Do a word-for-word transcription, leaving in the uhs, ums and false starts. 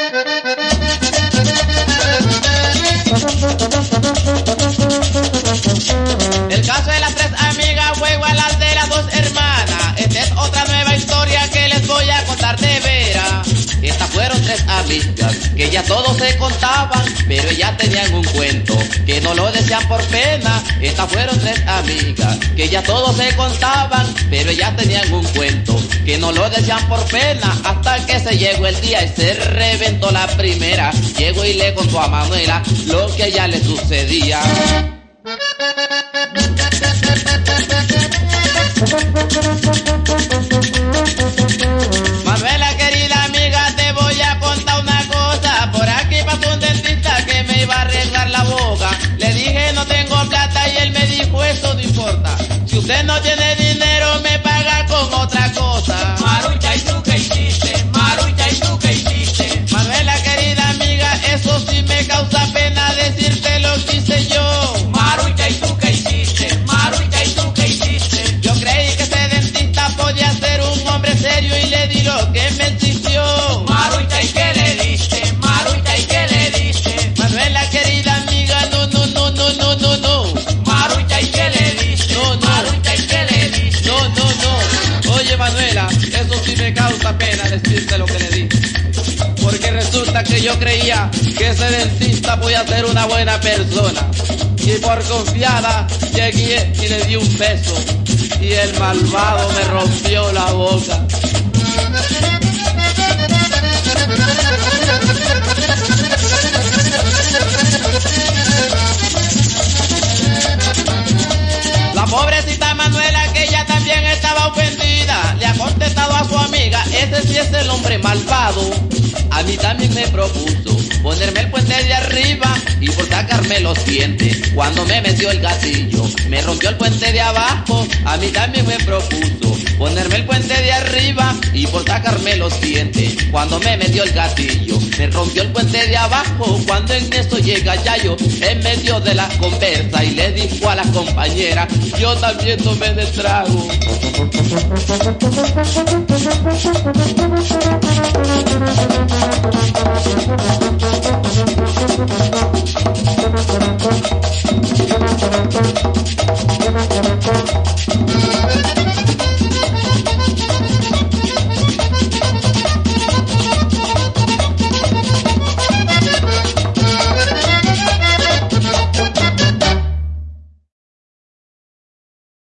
El caso de las tres amigas fue igual al de las dos hermanas. Esta es otra nueva historia que les voy a contar de veras. Estas fueron tres amigas que ya todos se contaban, pero ellas tenían un cuento que no lo decían por pena. Estas fueron tres amigas que ya todos se contaban, pero ellas tenían un cuento que no lo decían por pena. Hasta que se llegó el día y se reventó la primera. Llegó y le contó a Manuela lo que a ella le sucedía. Manuela, querida amiga, te voy a contar una cosa. Por aquí pasó un dentista que me iba a arreglar la boca. Le dije no tengo plata y él me dijo eso no importa. Si usted no tiene dinero me paga con otra cosa. Marucha, ¿y tú qué hiciste? Marucha, ¿y tú qué hiciste? Manuela, querida amiga, eso sí me causa pena decirte lo que hice yo. Marucha, ¿y tú qué hiciste? Marucha, ¿y tú qué hiciste? Yo creí que ese dentista podía ser un hombre serio y le di lo que me exigió. Marucha, ¿y qué le diste? Marucha, ¿y qué le diste? Manuela, querida amiga, no, no, no, no, no, no, no. Marucha, ¿y qué le diste? No, no. Marucha, ¿y qué le diste? No, no, no. Oye, Manuela, eso sí me causa pena decirte lo que le di. Porque resulta que yo creía que ese dentista podía ser una buena persona. Y por confiada llegué y le di un beso. Y el malvado me rompió la boca. La pobrecita Manuela, que ella también estaba ofendida, le ha contestado a su amiga, ese sí es el hombre malvado. A mí también me propuso ponerme el puente de arriba y por sacarme los dientes. Cuando me metió el gatillo, me rompió el puente de abajo. A mí también me propuso ponerme el puente de arriba y por sacarme los dientes. Cuando me metió el gatillo, me rompió el puente de abajo. Cuando en eso llega Yayo, en medio de la conversa, y le dijo a la compañera, yo también tomé de trago.